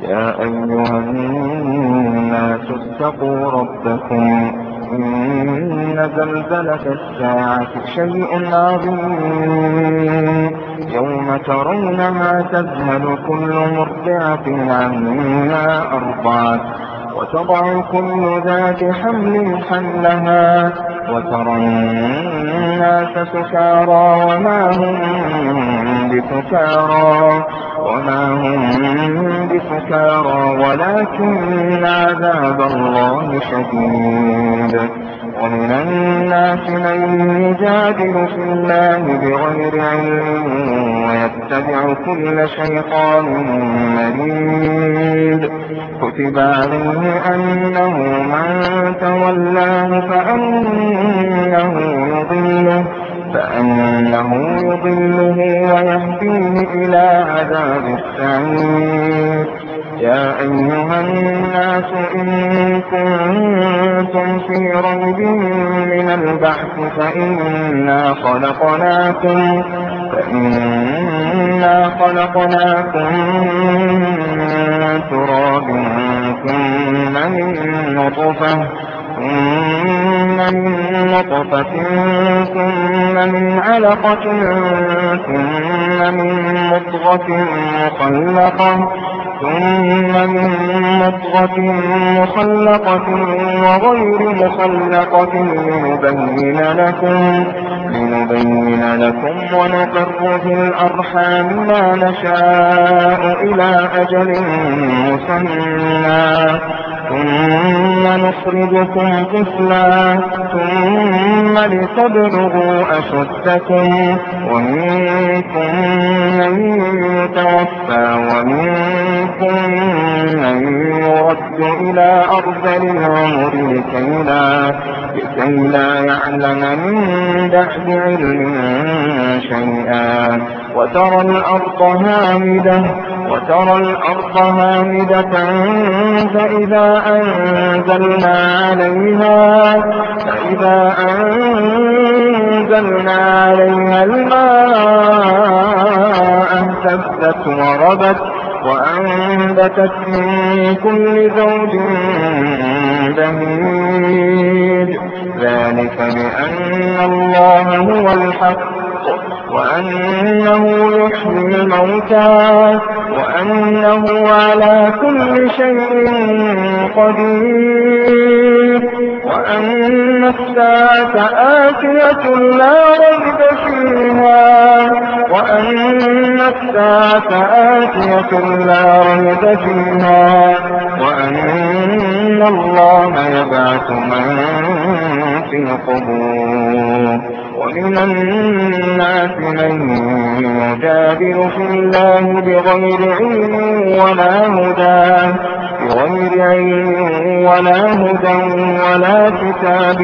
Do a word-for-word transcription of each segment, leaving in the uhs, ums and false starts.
يا أيها الناس اتقوا ربكم إن زلزلة الساعة شيء عظيم يوم ترونها تذهل كل مرضعة عما أرضعت وتضع كل ذات حمل حملها وترى الناس سكارى وما هم بسكارى وما هم بسكارى ولكن عذاب الله شديد. ومن الناس من يجادل في الله بغير علم ويتبع كل شيطان مريد. كتب عليه أنه من تولاه فأنه يضله فأنه يضله ويهديه إلى عذاب السعير. يا أيها الناس إن كنتم في ريب من البحث فإنا خلقناكم فإنا خلقناكم من تراب ثم من نطفة ثم من نطفة ثم من علقة ثم من مضغة مخلقة ثم من مضغة مخلقة وغير مخلقة لنبين لكم لنبين لكم ونقر في الأرحام ما نشاء إلى أجل مسمى ثم نخرجكم طفلا ثم لتبلغوا أشدكم ومنكم من يتوفى ومنكم من يرد إلى أرذل العمر لكي لا, لكي لا يعلم من بعد علم شيئا. وترى الأرض هامدة وترى الأرض هامدة فإذا أنزلنا عليها فإذا أنزلنا عليها الماء اهتزت وربت وأنبتت من كل زوج بهيج. ذلك بأن الله هو الحق وأنه يحيي الموتى وأنه على كل شيء قدير وأن الساعة آتية لا ريب فيها وأن الساعة آتية لا ريب فيها وأن الله يبعث من في القبور. ومن الناس من يجادل في الله بغير علم ولا هدى بغير علم ولا هدى ولا كتاب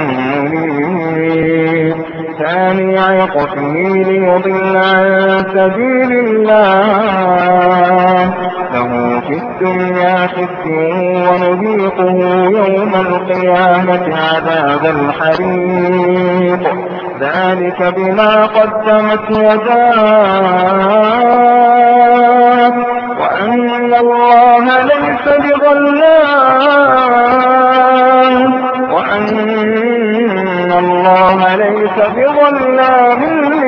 منير. ثاني عطفه ليضل عن سبيل الله له في الدنيا خزي ونذيقه يوم القيامة عذاب الحريق. ذلك بما قدمت يداه وأن الله ليس بظلام وأن الله ليس بظلام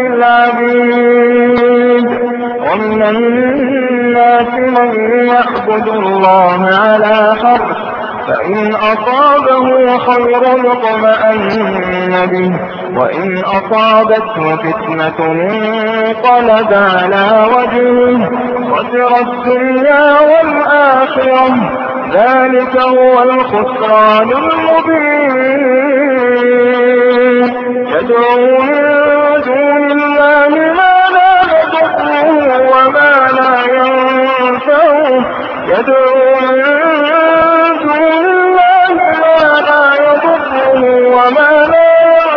للعبيد. ومن الناس من يعبد الله على حرف فإن أصابه خير اطمأن به وإن أصابته فتنة انقلب على وجهه خسر الدنيا والآخرة ذلك هو الخسران المبين. يدعو من دون الله ما لا يضره وما لا ينفعه يدعو من دون الله ما لا يضره وما لا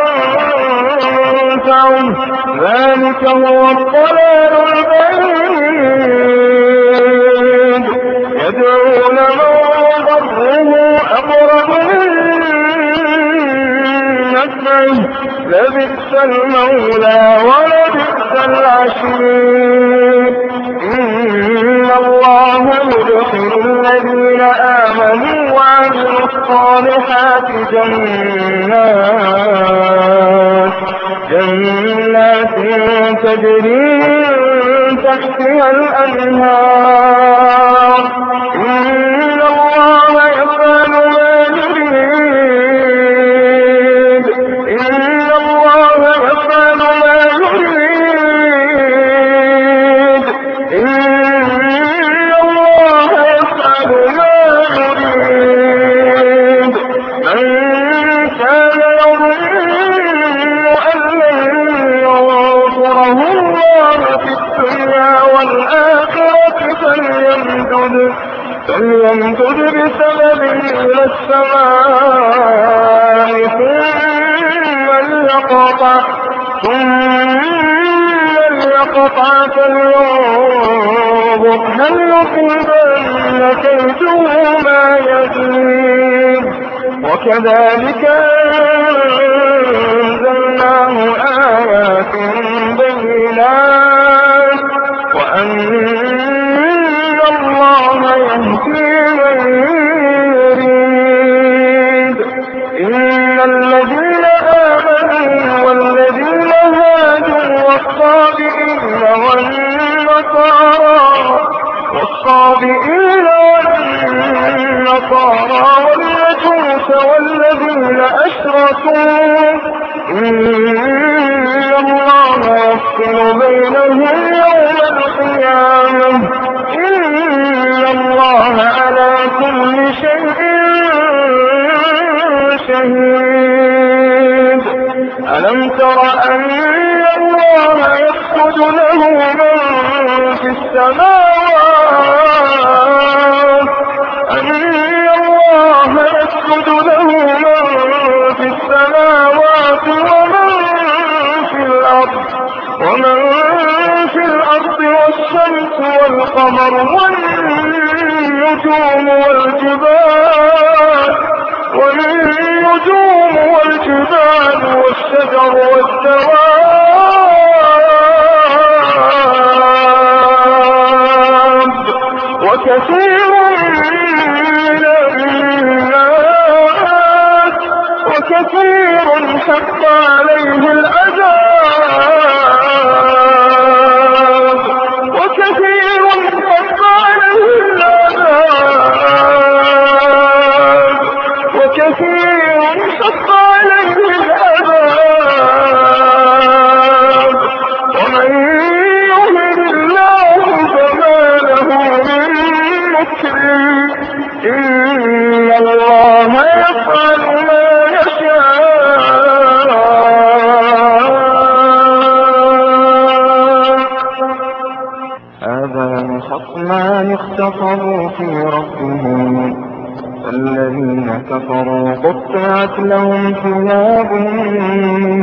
ينفعه ذلك هو الضلال البعيد. يدعو لمن ضره أقرب من نفعه لبئس المولى ولبئس العشير. إن الله يدخل الذين آمنوا وعملوا الصالحات جنات جنات تجري من تحتها الأنهار إن الله يفعل ما يريد إن الله يفعل ما يريد إن الله يفعل ما يريد من كان فليمدد بسبب إلى السماء ثم ليقطع ثم ليقطع فلينظر هل يصيبن كيده ما يغيب وكذلك أنزلناه آيات بينات وأن الله يهدي من يريد إن الذين آمنوا والذين هادوا والصابئين والنصارى والصابئين والنصارى والمجوس والذين أشركوا إن الله يفصل بينهم يوم القيامة إن الله على كل شيء شهيد ألم تر أن الله يسجد له من في السماوات أن الله يسجد له من في السماوات ومن في الأرض ومن في الأرض والشمس والقمر والنجوم والجبال والنجوم والجبال والشجر والدواب وكثير من الناس وكثير حق عليه العذاب وكثير حق عليه العذاب وكثير حق عليه العذاب ومن يهن الله فما له من مكرم إن الله يفعل ما يشاء هذان خصمان اختصموا في ربهم الذين كفروا قطعت لهم ثياب من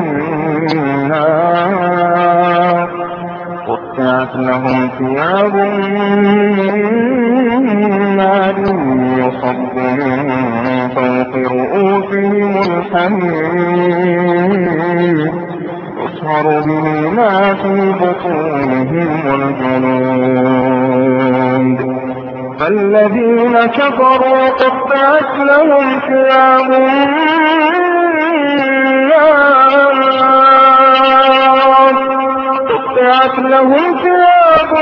نار قطعت لهم ثياب من نار يصب من فوق رؤوسهم الحميم يصهر به ما في بطونهم والجلود فالذين كفروا قطعت لهم ثياب النار قطعت لهم ثياب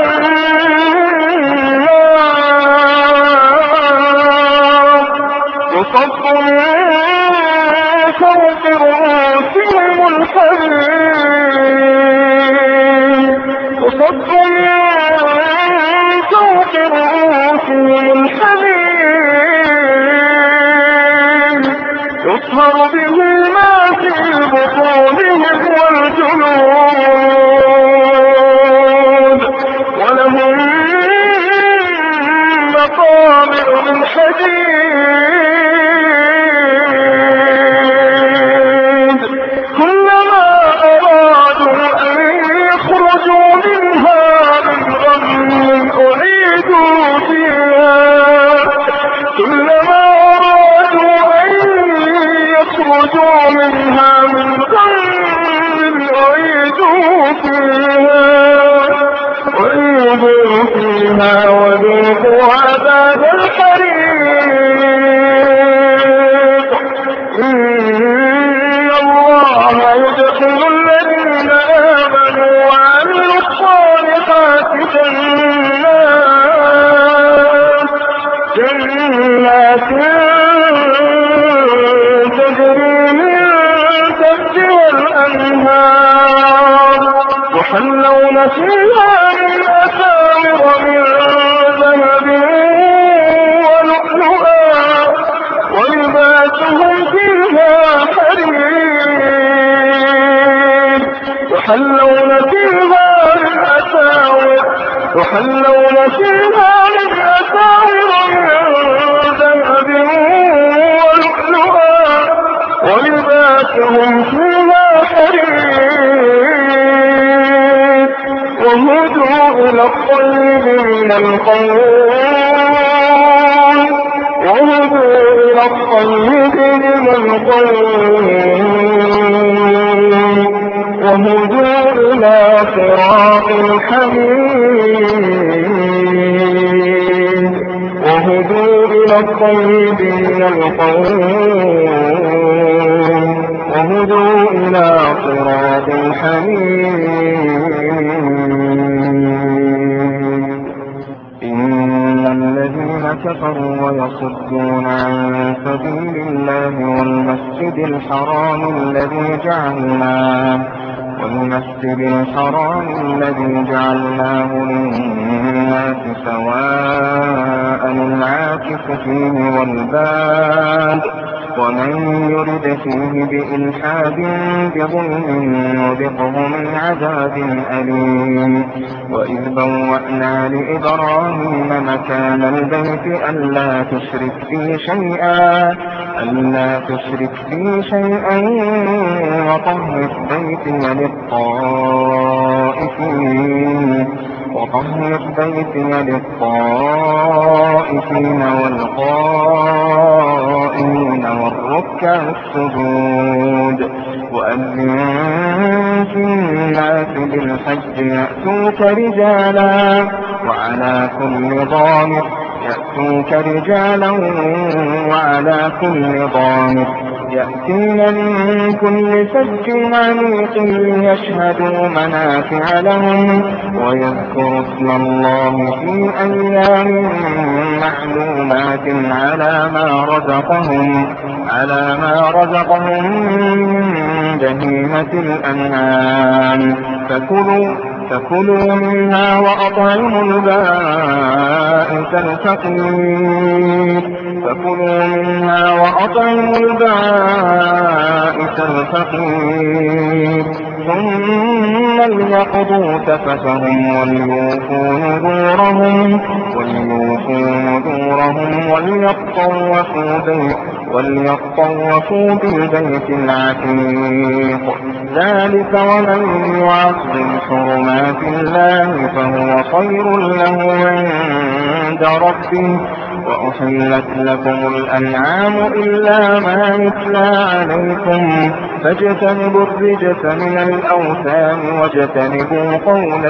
النار يصب من فوق رؤوسهم الحميم يصب من فوق رؤوسهم الحميم يصهر به ما في بطونهم والجلود ولهم مقامع من حديد كلما أرادوا أن يخرجوا منها من غم أعيدوا فيها كلما أرادوا أن يخرجوا منها من غم أعيدوا فيها أعيدوا فيها وذوقوا عذاب جنات تجري من تحتها الأنهار يحلون فيها من أساور من ذهب ولؤلؤا ولباسهم فيها حرير يحلون فيها من أساور يحلون فيها من أساور من ذهب ولؤلؤا ولباسهم فيها حرير وهدوا إلى الطيب من القول وهدوا إلى الطيب من القول وهدوا إلى صراط الحميد وهدوا إلى الطيب من القول وهدوا إلى صراط الحميد إن الذين كفروا ويصدون عن سبيل الله والمسجد الحرام الذي جعلناه والمسجد الحرام الذي جعلناه للناس سواء العاكف فيه والباد ومن يرد فيه بإلحاد بظلم نذقه من عذاب أليم وإذ بوأنا لإبراهيم مكان البيت ألا تشرك بي شيئا ألا تشرك بي شيئا وطهر بيتي للطائفين وطهر بيتي للطائفين والقائمين والركع السجود وأذن في الناس بالحج يأتوك رجالا وعلى كل ضامر يأتوك رجالا وعلى كل ضامر يأتين من كل فج عميق ليشهدوا منافع لهم ويذكروا اسم الله في أيام معلومات على ما رزقهم على ما رزقهم من بهيمة الأنعام فكلوا فكلوا منها وأطعموا البائس الفقير فكلوا منها وأطعموا البائس الفقير ثم ليقضوا تفثهم وليوفوا نذورهم وليوفوا نذورهم وليطوفوا بيت وليطوفوا بالبيت العتيق ذلك ومن يعظم حرمات الله فهو خير له عند ربه وأحلت لكم الأنعام إلا ما يتلى عليكم فاجتنبوا الرجس من الأوثان واجتنبوا قول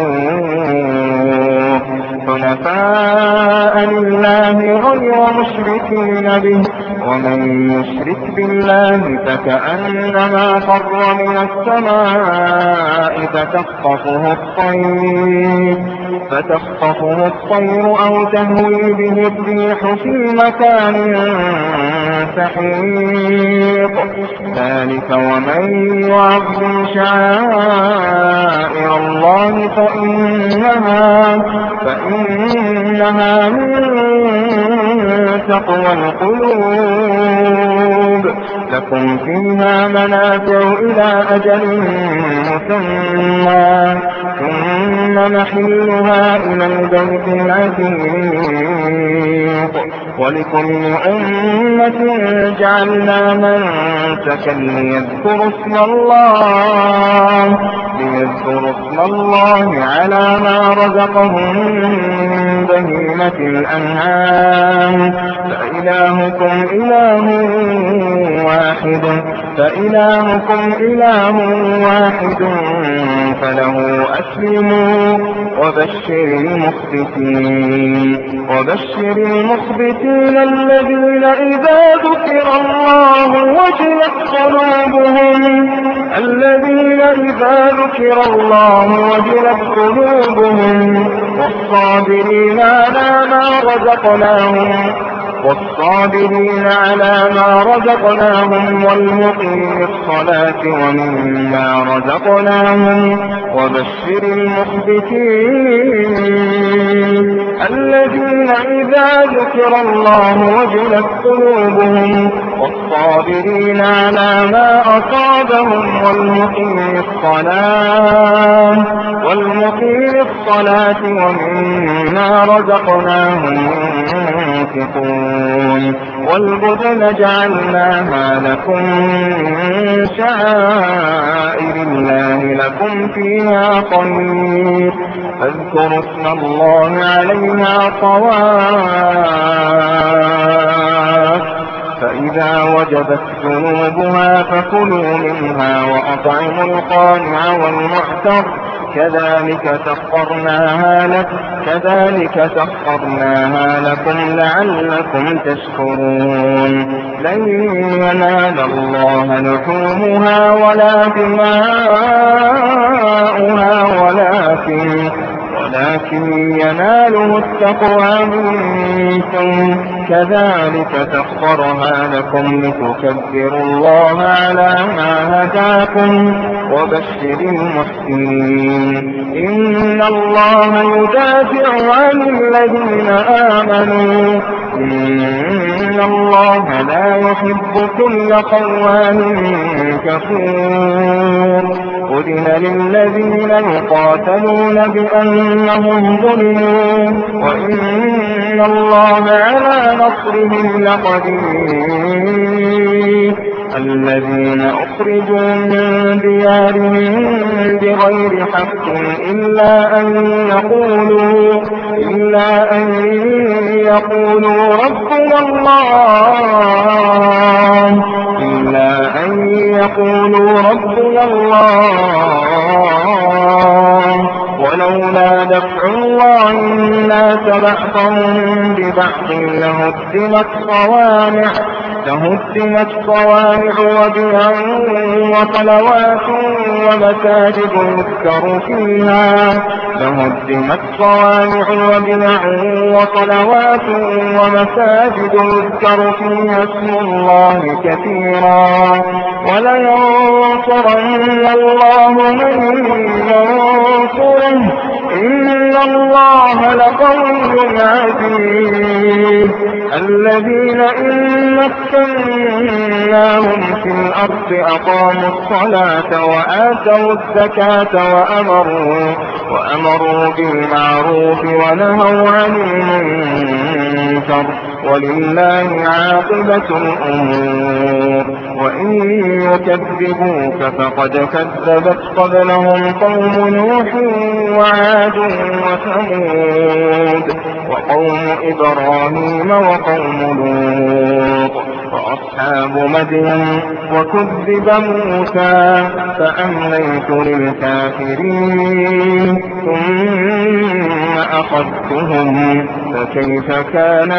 الزور حنفاء لله غير مشركين به ومن يشرك بالله فكأنما خر من السماء فتخطفه الطير فتخطفه الطير أو تهوي به الريح في مكان سحيق ذلك ومن يعظم شعائر الله فإنها فإنها من تقوى القلوب لكم فيها منافع إلى أجل مسمى ثم محلها إلى البيت العتيق ولكل أمة جعلنا منسكا ليذكروا اسم الله ليذكروا اسم الله على ما رزقهم من بهيمة الأنعام فإلهكم إله واحد فإلهكم إله واحد فله أسلموا وبشر المخبتين وبشر المخبتين الذين إذا ذكر الله وجلت قلوبهم الذين إذا ذكر الله وجلت قلوبهم والصابرين على ما رزقناهم والصابرين على ما رزقناهم والمقيم الصلاة ومما رزقناهم وبشر المخبتين الذين إذا ذكر الله وجلت قلوبهم والصابرين على ما أصابهم والمقيم الصلاة والمقيم الصلاة ومما رزقناهم ينفقون والبدن جعلناها لكم من شعائر الله لكم فيها خير فاذكروا اسم الله عليها صواف فإذا وجبت جنوبها فكلوا منها وأطعموا القانع والمعتر كذلك سخرناها لكم كذلك سخرناها لكم لعلكم تشكرون لن ينال الله لحومها ولا دماؤها ولكن ولكن يناله التقوى منكم كذلك سخرها لكم لتكبروا الله على ما هداكم وبشر المحسنين إن الله يدافع عن الذين آمنوا إن الله لا يحب كل خوان كفور أذن للذين يقاتلون بأنهم ظلموا وإن الله على نصرهم لقدير الذين أخرجوا من ديارهم بغير حق إلا أن يقولوا إلا أن يقولوا ربنا الله إلا أن يقولوا ربنا الله ولولا دفع الله الناس بعضهم ببعض لهدمت صوامع لهدمت صوامع وبيع وصلوات ومساجد يذكر فيها لهدمت صوامع وبيع وصلوات ومساجد يذكر فيها اسم الله كثيرا ولينصرن الله من ينصره إن الله لقوي عزيز الذين إن مكناهم في الأرض أقاموا الصلاة وآتوا الزكاة وأمروا وأمروا بالمعروف ونهوا عن المنكر ولله عاقبة الأمور وإن يكذبوك فقد كذبت قبلهم قوم نوح وعاد وثمود وقوم إبراهيم وقوم لوط وأصحاب مدين وكذب موسى فأمليت للكافرين ثم أخذتهم فكيف كان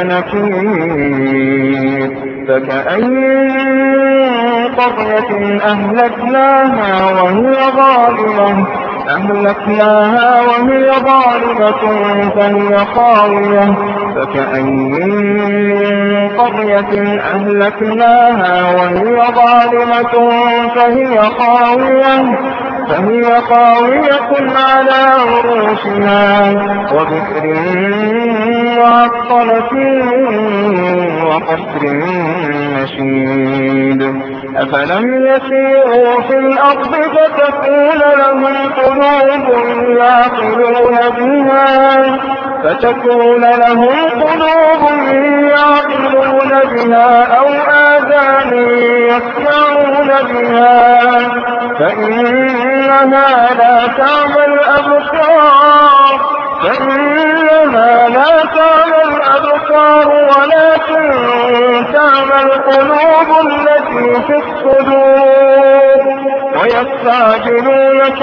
نكير فكأين قرية أهلكناها وهي ظالمة أهلكناها وهي ظالمة فهي خاوية فكأين قرية أهلكناها وهي ظالمة فهي خاوية فهي خاوية على عروشها وبئر معطلة وقصر مشيد أفلم يسيروا في الأرض فتكون لهم قلوب يعقلون بها فتكون لهم قلوب يعقلون بها أو آذان يسمعون بها فإنها لا تعمى الأبصار فإنها لا تعمى الأبصار ولكن تعمى القلوب التي في الصدور ويستعجلونك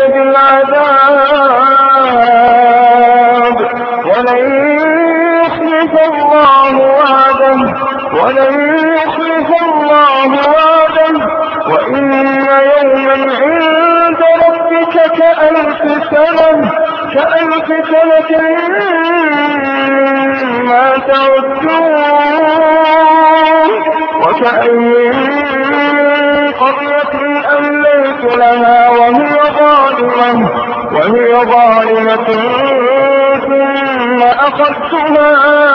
بالعذاب ولن يخلف الله وعده ولن يخلف الله وعده وإن يوما عند ربك كألف سنة كألف سنة مما تعدون وكأين من قرية أمليت لها وهي ظالمة وهي ظالمة ثم أخذتها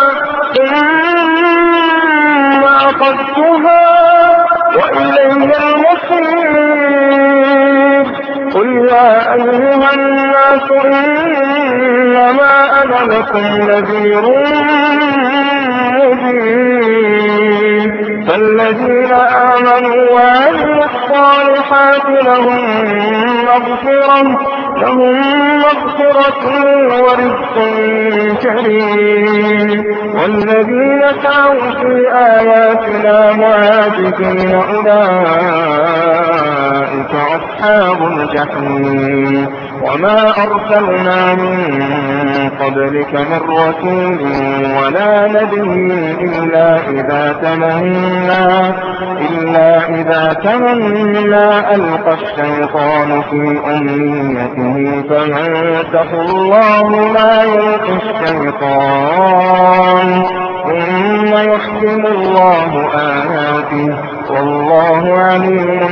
ثم أخذتها وإلي المصير قل يا أيها الناس إنما أنا لكم نذير مبين فالذين آمنوا وعملوا الصالحات لهم مغفرة لهم مغفرة ورزق كريم والذين سعوا في آياتنا معاجزين أولئك أصحاب الجحيم وما أرسلنا من قبلك من رسول ولا نبي إلا إذا تمنى إلا إذا تمنى ألقى الشيطان في أمنيته فينسخ الله ما يلقي الشيطان ثم يحكم الله آياته والله عليم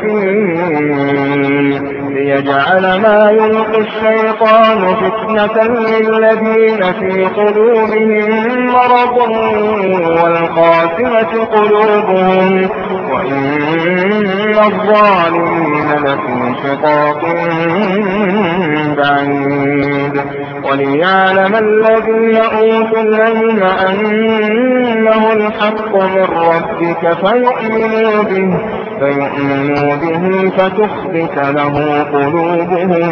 حكيم ليجعل ما يلقي الشيطان فتنة للذين في قلوبهم مرض والقاسية قلوبهم وإن الظالمين لفي شقاق بعيد وليعلم الذين أوتوا العلم أنه الحق من ربك فيؤمنوا به فيؤمنوا به فتخبت له قلوبهم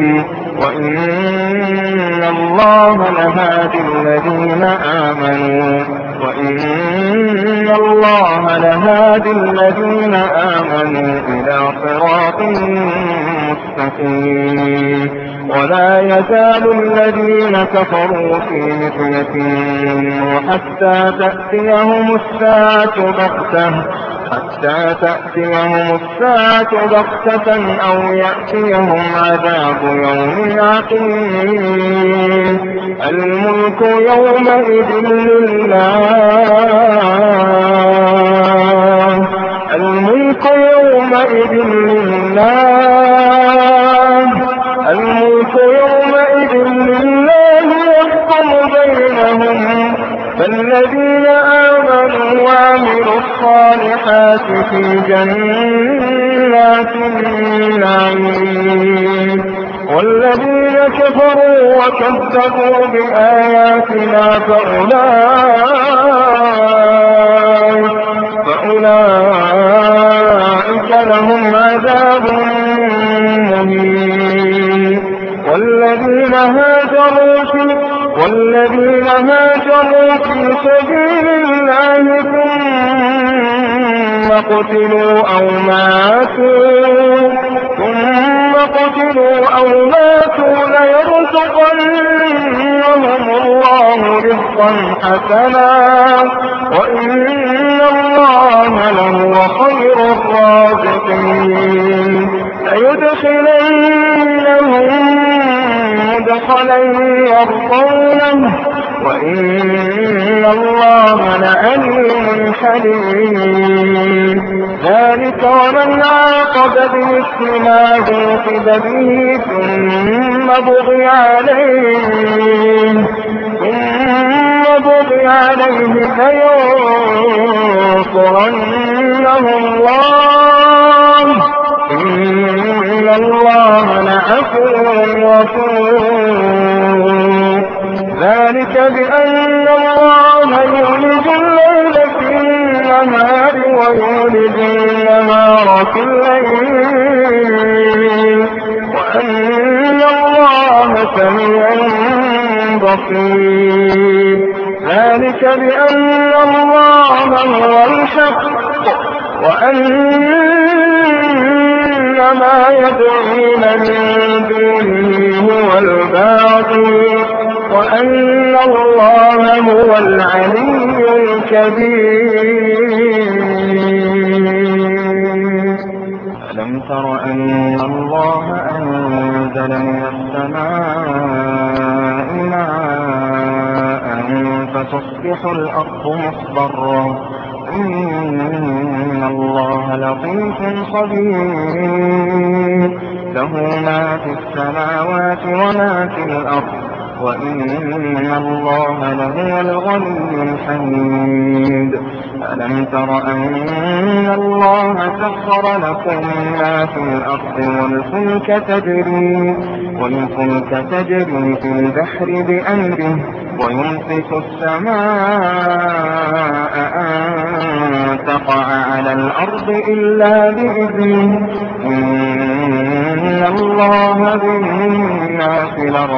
وإن الله لهادي الذين آمنوا وإن الله لهادي الذين آمنوا إلى صراط مستقيم ولا يزال الذين كفروا في مرية حتى تأتيهم الساعة بغتة حتى تأتيهم الساعة بغتة أو يأتيهم عذاب يوم عقيم الملك يومئذ لله الملك يومئذ لله الملك يومئذ لله يحكم بينهم فالذين آمنوا وعملوا الصالحات في جنات النعيم والذين كفروا وكذبوا بآياتنا فأولئك فأولئك لهم عذاب مهين والذين هاجروا في والذين هاجروا في سبيل الله ثم قتلوا أو ماتوا ثم قتلوا أو ماتوا ليرزقنهم الله رزقا حسنا وإن الله لهو خير الرازقين ليدخلنهم مدخلا يرضونه وإن الله لعليم حليم ذلك ومن عاقب بمثل ما عوقب به ثم بغي عليه ثم بغي عليه لينصرنه الله إن الله لعفو غفور ذلك بأن الله يولج الليل في النهار ويولج النهار في الليل وأن الله سميع بصير ذلك بأن الله هو الحق وأن ما يدعون من دونه هو الباطل وأن الله هو العلي الكبير ألم تر أن الله أنزل من السماء ماء وتصبح الأرض مصبرا. إن الله لطيف خبير، له ما في السماوات وما في الأرض، وإن الله لهو الغني الحميد. ألم تر أن الله سخر لكم ما في الأرض والفلك تجري والفلك تجري في البحر بأمره، ويمسك السماء أن تقع على الأرض إلا بإذنه، إن الله بالناس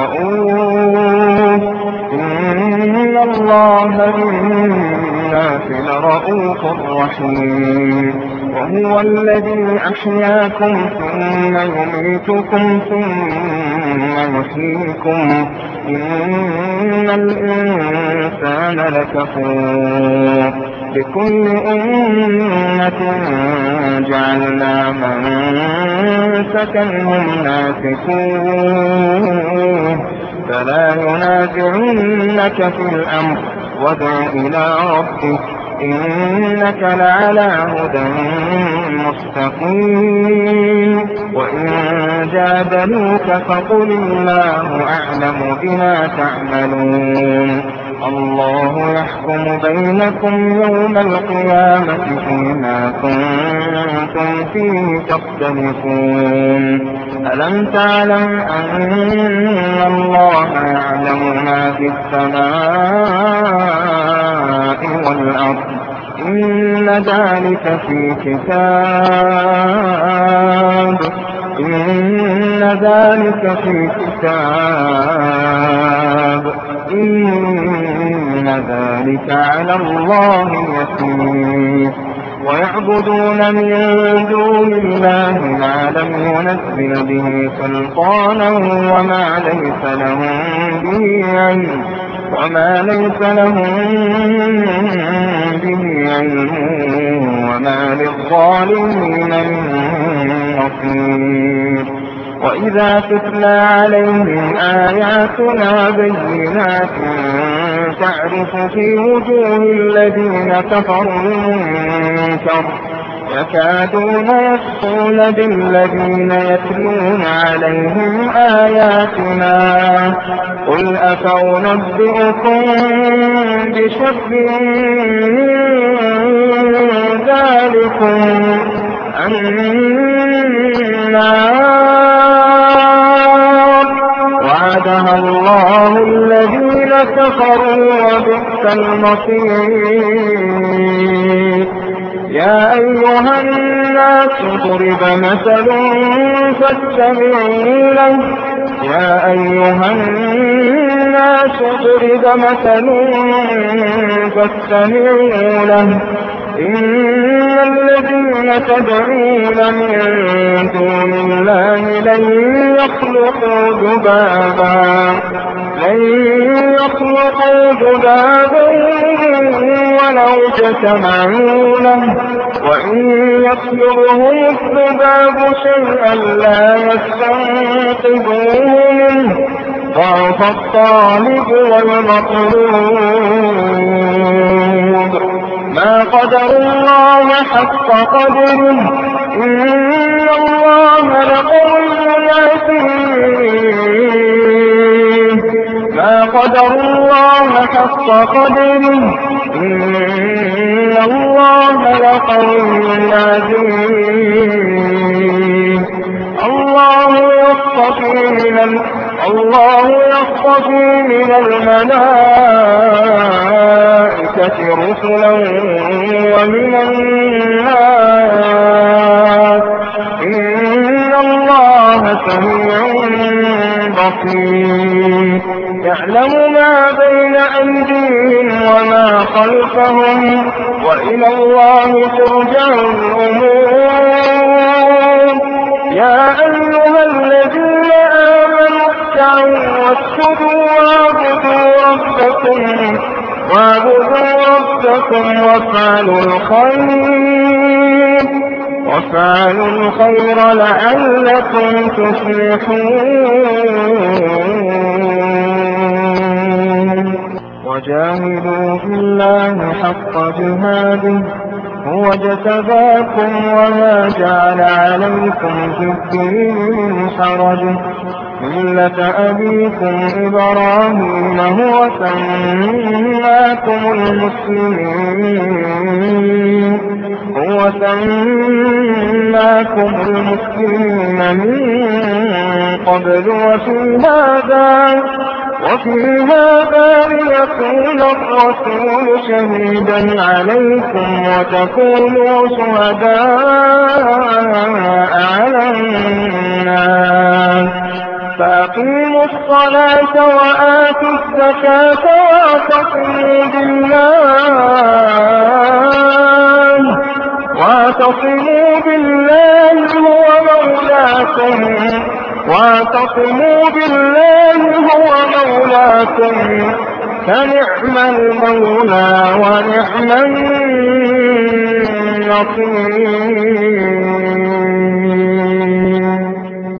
لرؤوف إن الله بالناس لرؤوف رحيم. وهو الذي أحياكم ثم يميتكم ثم يحييكم، إن الإنسان لكفور. لكل أمة جعلنا منسكا هم ناسكوه، فلا ينازعنك في الأمر، وادع إلى ربك إنك لعلى هدى مستقيم. وإن جادلوك فقل الله أعلم بما تعملون. الله يحكم بينكم يوم القيامة فيما كنتم فيه تختلفون. ألم تعلم أن الله يعلم ما في السماء والأرض؟ إن ذلك في كتاب إن ذلك في كتاب إن ذلك على الله يسير. ويعبدون من دون الله ما لم ينزل به سلطانا وما ليس لهم به علم وما ليس لهم به علم وما للظالمين من نصير. وإذا تتلى عليهم آياتنا بينات تعرف في وجوه الذين كفروا المنكر، يكادون يسطون بالذين يتلون عليهم آياتنا. قل أفأنبئكم بشر من ذلكم النار وعدها الله الذين كفروا وبئس المصير. يا أيها الناس ضرب مثل فاستمعوا له يا أيها الناس ضرب مثل فاستمعوا له إن الذين تدعون من دون الله لن يخلقوا ذبابا لن يخلقوا ذبابا ولو اجتمعوا له، وإن يطلبهم الذباب شيئا لا يستنقذوه منه، ضعف الطالب والمطلوب. ما قدر الله حق قدره إن الله لقوي عزيز. ما قدر الله حق قدره إن الله لقوي عزيز. الله يصطفي من الله يصطفي من الملائكة رسلا ومن الناس إن الله سميع بصير. يعلم ما بين أيديهم وما خلفهم وإلى الله ترجع الأمور. يا أيها الذين آمنوا اركعوا واسجدوا واعبدوا ربكم واعبدوا ربكم وافعلوا الخير وافعلوا الخير لعلكم تفلحون. وجاهدوا في الله حق جهاده هو اجتباكم وما جعل عليكم في الدين من حرج ملة أبيكم إبراهيم هو سماكم المسلمين هو سماكم المسلمين من قبل وفي هذا وفي هذا ليكون الرسول شهيدا عليكم وتكونوا شهداء على الناس فأقيموا الصلاة وآتوا الزكاة واعتصموا بالله واعتصموا بالله هو مولاكم واعتصموا بالله هو مولاكم فنعم المولى ونعم النصير.